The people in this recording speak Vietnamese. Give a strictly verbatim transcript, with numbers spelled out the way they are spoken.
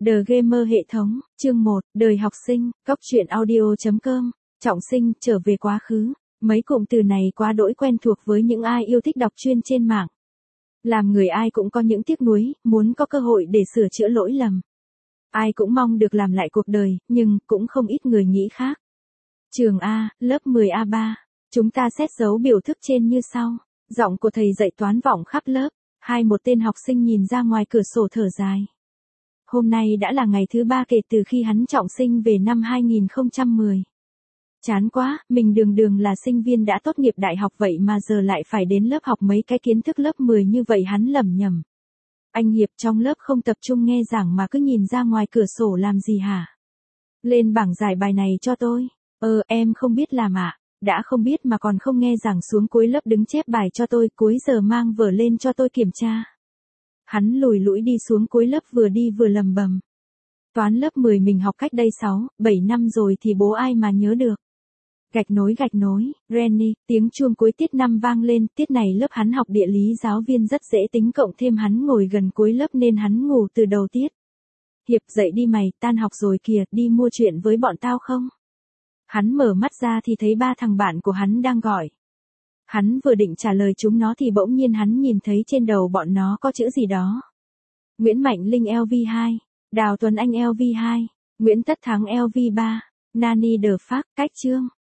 The Gamer hệ thống, chương một, đời học sinh, góc truyện audio chấm com, trọng sinh, trở về quá khứ. Mấy cụm từ này quá đỗi quen thuộc với những ai yêu thích đọc chuyên trên mạng. Làm người ai cũng có những tiếc nuối, muốn có cơ hội để sửa chữa lỗi lầm. Ai cũng mong được làm lại cuộc đời, nhưng cũng không ít người nghĩ khác. Trường A, lớp mười A ba. Chúng ta xét dấu biểu thức trên như sau. Giọng của thầy dạy toán vọng khắp lớp. Hai một tên học sinh nhìn ra ngoài cửa sổ thở dài. Hôm nay đã là ngày thứ ba kể từ khi hắn trọng sinh về năm hai nghìn không trăm mười. Chán quá, mình đường đường là sinh viên đã tốt nghiệp đại học vậy mà giờ lại phải đến lớp học mấy cái kiến thức lớp mười như vậy, hắn lẩm nhẩm. Anh Hiệp trong lớp không tập trung nghe giảng mà cứ nhìn ra ngoài cửa sổ làm gì hả? Lên bảng giải bài này cho tôi. Ờ, em không biết làm ạ. À? Đã không biết mà còn không nghe giảng, xuống cuối lớp đứng chép bài cho tôi, cuối giờ mang vở lên cho tôi kiểm tra. Hắn lùi lũi đi xuống cuối lớp, vừa đi vừa lầm bầm. Toán lớp mười mình học cách đây sáu, bảy năm rồi thì bố ai mà nhớ được. Gạch nối gạch nối, Renny, tiếng chuông cuối tiết năm vang lên, tiết này lớp hắn học địa lý, giáo viên rất dễ tính, cộng thêm hắn ngồi gần cuối lớp nên hắn ngủ từ đầu tiết. Hiệp, dậy đi mày, tan học rồi kìa, đi mua chuyện với bọn tao không? Hắn mở mắt ra thì thấy ba thằng bạn của hắn đang gọi. Hắn vừa định trả lời chúng nó thì bỗng nhiên hắn nhìn thấy trên đầu bọn nó có chữ gì đó. Nguyễn Mạnh Linh L V hai, Đào Tuấn Anh L V hai, Nguyễn Tất Thắng L V ba, Nani The Fact, cách chương.